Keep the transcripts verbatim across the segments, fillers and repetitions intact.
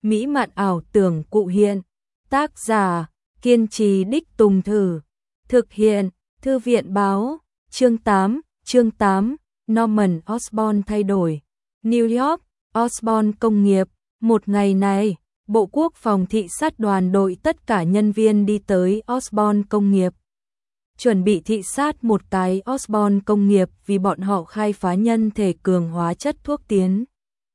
mỹ mạn ảo tưởng cụ hiện. Tác giả, kiên trì đích tùng thử. Thực hiện, Thư viện báo. Chương tám, chương tám, Norman Osborn thay đổi. New York, Osborn công nghiệp. Một ngày này, Bộ Quốc phòng thị sát đoàn đội tất cả nhân viên đi tới Osborn công nghiệp. Chuẩn bị thị sát một cái Osborn công nghiệp vì bọn họ khai phá nhân thể cường hóa chất thuốc tiến.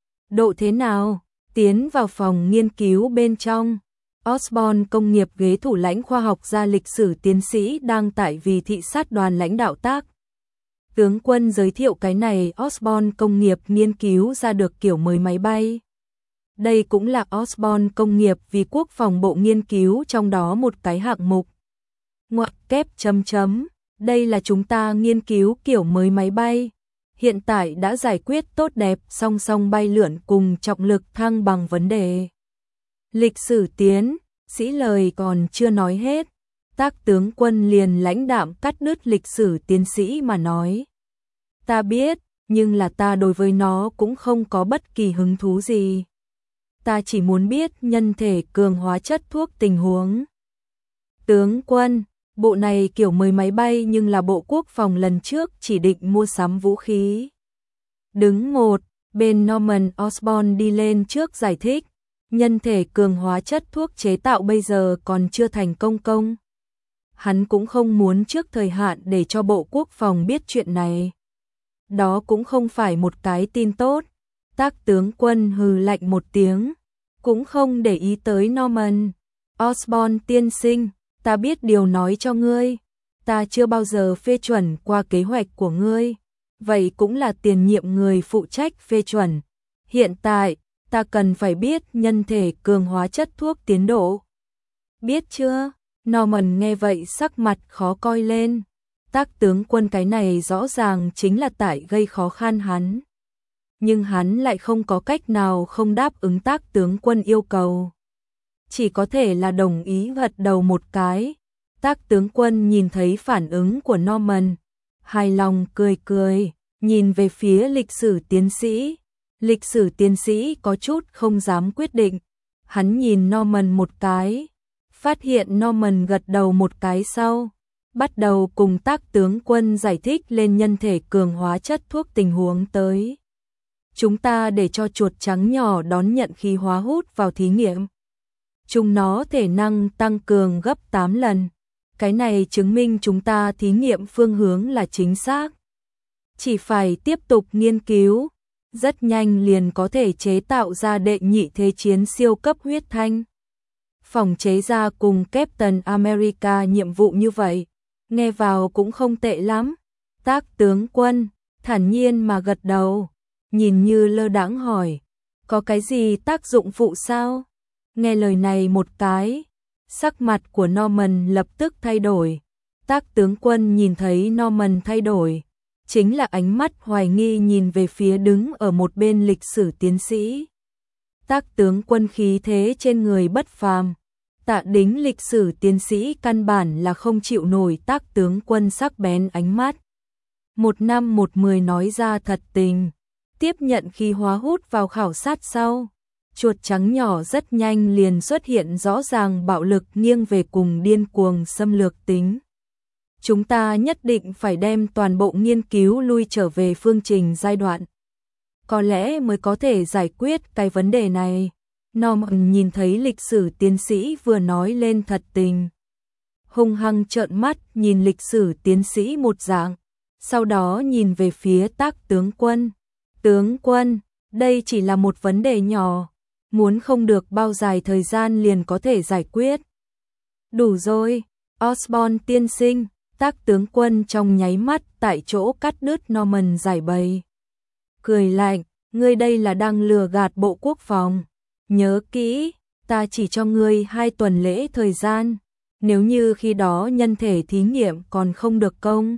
Độ thế nào? Tiến vào phòng nghiên cứu bên trong. Osborn công nghiệp ghế thủ lãnh khoa học gia lịch sử tiến sĩ đang tại vì thị sát đoàn lãnh đạo tác. Tướng quân giới thiệu cái này Osborn công nghiệp nghiên cứu ra được kiểu mới máy bay. Đây cũng là Osborn công nghiệp vì quốc phòng bộ nghiên cứu trong đó một cái hạng mục. Ngoặc kép chấm chấm, đây là chúng ta nghiên cứu kiểu mới máy bay. Hiện tại đã giải quyết tốt đẹp song song bay lượn cùng trọng lực thăng bằng vấn đề. Lịch sử tiến, sĩ lời còn chưa nói hết. Tác tướng quân liền lãnh đạm cắt đứt lịch sử tiến sĩ mà nói. Ta biết, nhưng là ta đối với nó cũng không có bất kỳ hứng thú gì. Ta chỉ muốn biết nhân thể cường hóa chất thuốc tình huống. Tướng quân, bộ này kiểu mới máy bay nhưng là Bộ Quốc phòng lần trước chỉ định mua sắm vũ khí. Đứng một, bên Norman Osborn đi lên trước giải thích. Nhân thể cường hóa chất thuốc chế tạo bây giờ còn chưa thành công công. Hắn cũng không muốn trước thời hạn để cho Bộ Quốc phòng biết chuyện này. Đó cũng không phải một cái tin tốt. Tác tướng quân hừ lạnh một tiếng, cũng không để ý tới Norman. Osborn tiên sinh, ta biết điều nói cho ngươi. Ta chưa bao giờ phê chuẩn qua kế hoạch của ngươi. Vậy cũng là tiền nhiệm người phụ trách phê chuẩn. Hiện tại, ta cần phải biết nhân thể cường hóa chất thuốc tiến độ. Biết chưa? Norman nghe vậy sắc mặt khó coi lên. Tác tướng quân cái này rõ ràng chính là tại gây khó khăn hắn. Nhưng hắn lại không có cách nào không đáp ứng tác tướng quân yêu cầu. Chỉ có thể là đồng ý gật đầu một cái. Tác tướng quân nhìn thấy phản ứng của Norman. Hài lòng cười cười, nhìn về phía lịch sử tiến sĩ. Lịch sử tiến sĩ có chút không dám quyết định. Hắn nhìn Norman một cái. Phát hiện Norman gật đầu một cái sau. Bắt đầu cùng tác tướng quân giải thích lên nhân thể cường hóa chất thuốc tình huống tới. Chúng ta để cho chuột trắng nhỏ đón nhận khí hóa hút vào thí nghiệm. Chúng nó thể năng tăng cường gấp tám lần. Cái này chứng minh chúng ta thí nghiệm phương hướng là chính xác. Chỉ phải tiếp tục nghiên cứu. Rất nhanh liền có thể chế tạo ra đệ nhị thế chiến siêu cấp huyết thanh. Phòng chế ra cùng Captain America nhiệm vụ như vậy. Nghe vào cũng không tệ lắm. Tác tướng quân, thản nhiên mà gật đầu. Nhìn như lơ đãng hỏi. Có cái gì tác dụng phụ sao? Nghe lời này một cái. Sắc mặt của Norman lập tức thay đổi. Tác tướng quân nhìn thấy Norman thay đổi. Chính là ánh mắt hoài nghi nhìn về phía đứng ở một bên lịch sử tiến sĩ. Tác tướng quân khí thế trên người bất phàm. Tạ Đính lịch sử tiến sĩ căn bản là không chịu nổi tác tướng quân sắc bén ánh mắt. Một năm một mười nói ra thật tình. Tiếp nhận khí hóa hút vào khảo sát sau. Chuột trắng nhỏ rất nhanh liền xuất hiện rõ ràng bạo lực nghiêng về cùng điên cuồng xâm lược tính. Chúng ta nhất định phải đem toàn bộ nghiên cứu lui trở về phương trình giai đoạn. Có lẽ mới có thể giải quyết cái vấn đề này. Norman nhìn thấy lịch sử tiến sĩ vừa nói lên thật tình. Hung hăng trợn mắt nhìn lịch sử tiến sĩ một dạng. Sau đó nhìn về phía tác tướng quân. Tướng quân, đây chỉ là một vấn đề nhỏ. Muốn không được bao dài thời gian liền có thể giải quyết. Đủ rồi, Osborn tiên sinh. Tác tướng quân trong nháy mắt tại chỗ cắt đứt Norman giải bày. Cười lạnh, ngươi đây là đang lừa gạt Bộ Quốc phòng. Nhớ kỹ, ta chỉ cho ngươi hai tuần lễ thời gian. Nếu như khi đó nhân thể thí nghiệm còn không được công,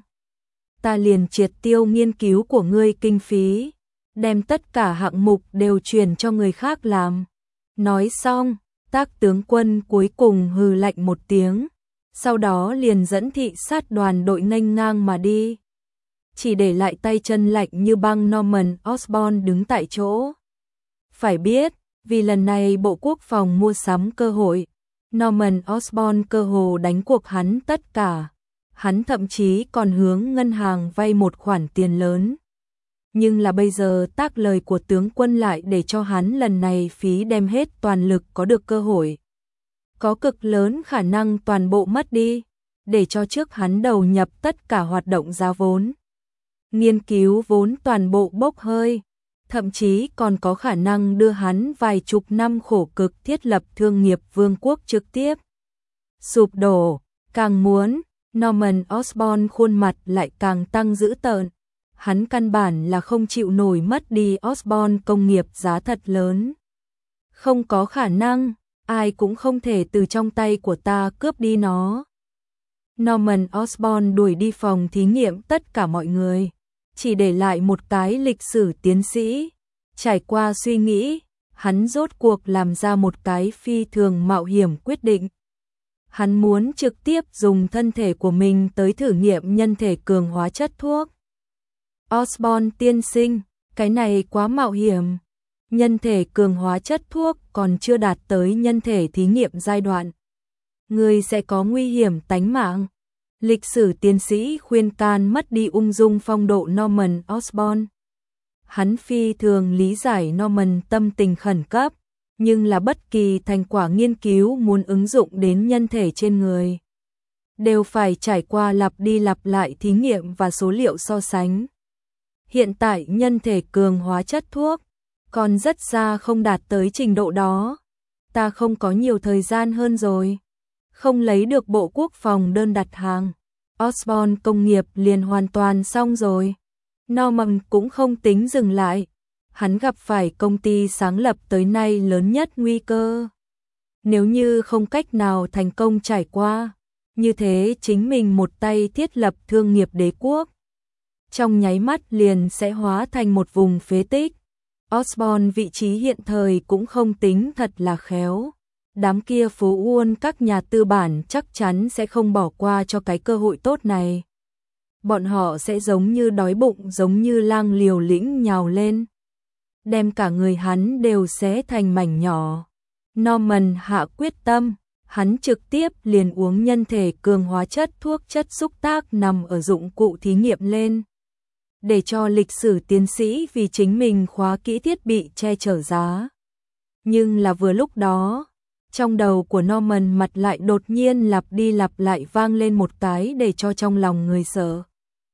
ta liền triệt tiêu nghiên cứu của ngươi kinh phí. Đem tất cả hạng mục đều truyền cho người khác làm. Nói xong, tác tướng quân cuối cùng hừ lạnh một tiếng. Sau đó liền dẫn thị sát đoàn đội nghênh ngang mà đi. Chỉ để lại tay chân lạnh như băng Norman Osborn đứng tại chỗ. Phải biết, Vì lần này Bộ Quốc phòng mua sắm cơ hội, Norman Osborn cơ hồ đánh cuộc hắn tất cả. Hắn thậm chí còn hướng ngân hàng vay một khoản tiền lớn. Nhưng là bây giờ tác lời của tướng quân lại để cho hắn lần này phí đem hết toàn lực có được cơ hội. Có cực lớn khả năng toàn bộ mất đi, để cho trước hắn đầu nhập tất cả hoạt động giá vốn. Nghiên cứu vốn toàn bộ bốc hơi, thậm chí còn có khả năng đưa hắn vài chục năm khổ cực thiết lập thương nghiệp vương quốc trực tiếp sụp đổ. Càng muốn, Norman Osborn khuôn mặt lại càng tăng dữ tợn. Hắn căn bản là không chịu nổi mất đi Osborn công nghiệp giá thật lớn. Không có khả năng, ai cũng không thể từ trong tay của ta cướp đi nó. Norman Osborn đuổi đi phòng thí nghiệm tất cả mọi người, chỉ để lại một cái lịch sử tiến sĩ. Trải qua suy nghĩ, hắn rốt cuộc làm ra một cái phi thường mạo hiểm quyết định. Hắn muốn trực tiếp dùng thân thể của mình tới thử nghiệm nhân thể cường hóa chất thuốc. Osborn tiên sinh, cái này quá mạo hiểm. Nhân thể cường hóa chất thuốc còn chưa đạt tới nhân thể thí nghiệm giai đoạn. Người sẽ có nguy hiểm tánh mạng. Lịch sử tiến sĩ khuyên can mất đi ung dung phong độ Norman Osborn. Hắn phi thường lý giải Norman tâm tình khẩn cấp, nhưng là bất kỳ thành quả nghiên cứu muốn ứng dụng đến nhân thể trên người, đều phải trải qua lặp đi lặp lại thí nghiệm và số liệu so sánh. Hiện tại nhân thể cường hóa chất thuốc còn rất xa không đạt tới trình độ đó. Ta không có nhiều thời gian hơn rồi. Không lấy được Bộ Quốc phòng đơn đặt hàng, Osborn công nghiệp liền hoàn toàn xong rồi. Norman cũng không tính dừng lại. Hắn gặp phải công ty sáng lập tới nay lớn nhất nguy cơ. Nếu như không cách nào thành công trải qua, như thế chính mình một tay thiết lập thương nghiệp đế quốc, trong nháy mắt liền sẽ hóa thành một vùng phế tích. Osborn vị trí hiện thời cũng không tính thật là khéo. Đám kia phố Uôn các nhà tư bản chắc chắn sẽ không bỏ qua cho cái cơ hội tốt này. Bọn họ sẽ giống như đói bụng, giống như lang liều lĩnh nhào lên, đem cả người hắn đều xé thành mảnh nhỏ. Norman hạ quyết tâm, hắn trực tiếp liền uống nhân thể cường hóa chất thuốc chất xúc tác nằm ở dụng cụ thí nghiệm lên, để cho lịch sử tiến sĩ vì chính mình khóa kỹ thiết bị che chở giá. Nhưng là vừa lúc đó, trong đầu của Norman mặt lại đột nhiên lặp đi lặp lại vang lên một cái để cho trong lòng người sợ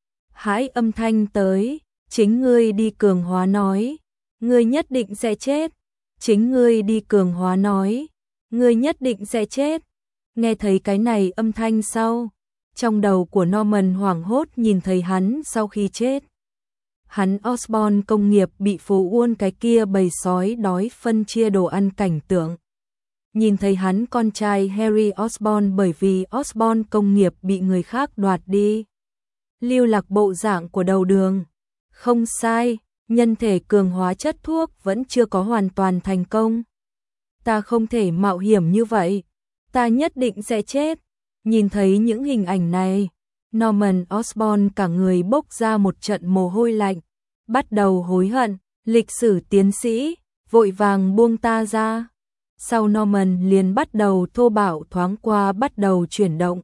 hãi âm thanh tới. Chính ngươi đi cường hóa nói, ngươi nhất định sẽ chết. Chính ngươi đi cường hóa nói, ngươi nhất định sẽ chết. Nghe thấy cái này âm thanh sau, trong đầu của Norman hoảng hốt nhìn thấy hắn sau khi chết. Hắn Osborn công nghiệp bị phố Uôn cái kia bầy sói đói phân chia đồ ăn cảnh tượng. Nhìn thấy hắn con trai Harry Osborn bởi vì Osborn công nghiệp bị người khác đoạt đi, lưu lạc bộ dạng của đầu đường. Không sai, nhân thể cường hóa chất thuốc vẫn chưa có hoàn toàn thành công. Ta không thể mạo hiểm như vậy, ta nhất định sẽ chết. Nhìn thấy những hình ảnh này, Norman Osborn cả người bốc ra một trận mồ hôi lạnh, bắt đầu hối hận. Lịch sử tiến sĩ, vội vàng buông ta ra. Sau Norman liền bắt đầu thô bạo thoáng qua bắt đầu chuyển động.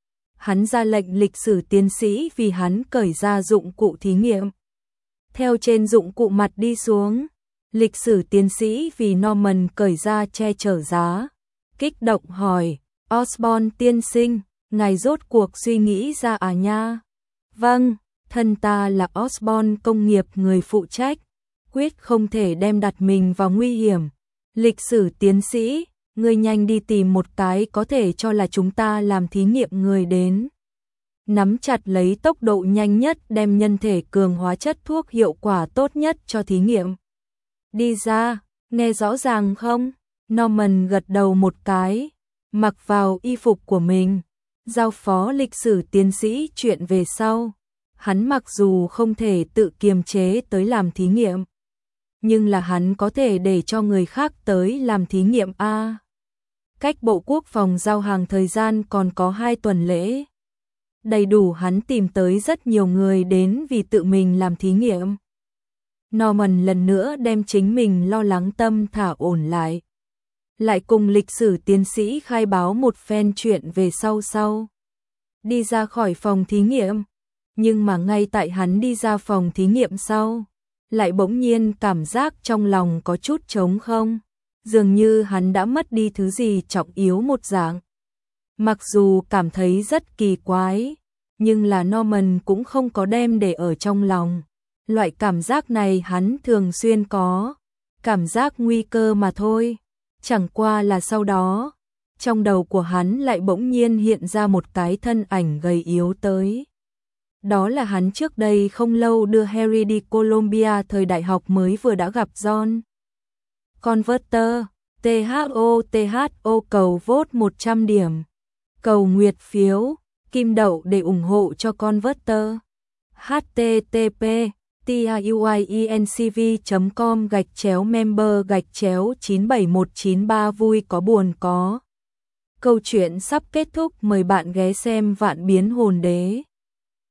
Hắn ra lệnh lịch sử tiến sĩ vì hắn cởi ra dụng cụ thí nghiệm. Theo trên dụng cụ mặt đi xuống, lịch sử tiến sĩ vì Norman cởi ra che chở giá, kích động hỏi, Osborn tiên sinh, ngài rốt cuộc suy nghĩ ra à nha? Vâng, thân ta là Osborn công nghiệp người phụ trách, quyết không thể đem đặt mình vào nguy hiểm. Lịch sử tiến sĩ, ngươi nhanh đi tìm một cái có thể cho là chúng ta làm thí nghiệm người đến. Nắm chặt lấy tốc độ nhanh nhất đem nhân thể cường hóa chất thuốc hiệu quả tốt nhất cho thí nghiệm. Đi ra, nghe rõ ràng không? Norman gật đầu một cái, mặc vào y phục của mình, giao phó lịch sử tiến sĩ chuyện về sau. Hắn mặc dù không thể tự kiềm chế tới làm thí nghiệm, nhưng là hắn có thể để cho người khác tới làm thí nghiệm a. Cách Bộ Quốc phòng giao hàng thời gian còn có hai tuần lễ. Đầy đủ hắn tìm tới rất nhiều người đến vì tự mình làm thí nghiệm. Norman lần nữa đem chính mình lo lắng tâm thả ổn lại. Lại cùng lịch sử tiến sĩ khai báo một phen chuyện về sau sau. Đi ra khỏi phòng thí nghiệm. Nhưng mà ngay tại hắn đi ra phòng thí nghiệm sau, lại bỗng nhiên cảm giác trong lòng có chút trống không. Dường như hắn đã mất đi thứ gì trọng yếu một dạng. Mặc dù cảm thấy rất kỳ quái, nhưng là Norman cũng không có đem để ở trong lòng. Loại cảm giác này hắn thường xuyên có, cảm giác nguy cơ mà thôi. Chẳng qua là sau đó, trong đầu của hắn lại bỗng nhiên hiện ra một cái thân ảnh gầy yếu tới. Đó là hắn trước đây không lâu đưa Harry đi Columbia thời đại học mới vừa đã gặp John. Converter, tê hát o tê hát o cầu vote một trăm điểm. Cầu nguyệt phiếu, kim đậu để ủng hộ cho Converter. http tiuiencv chấm com gạch chéo member gạch chéo chín bảy một chín ba vui có buồn có. Câu chuyện sắp kết thúc, mời bạn ghé xem Vạn Biến Hồn Đế.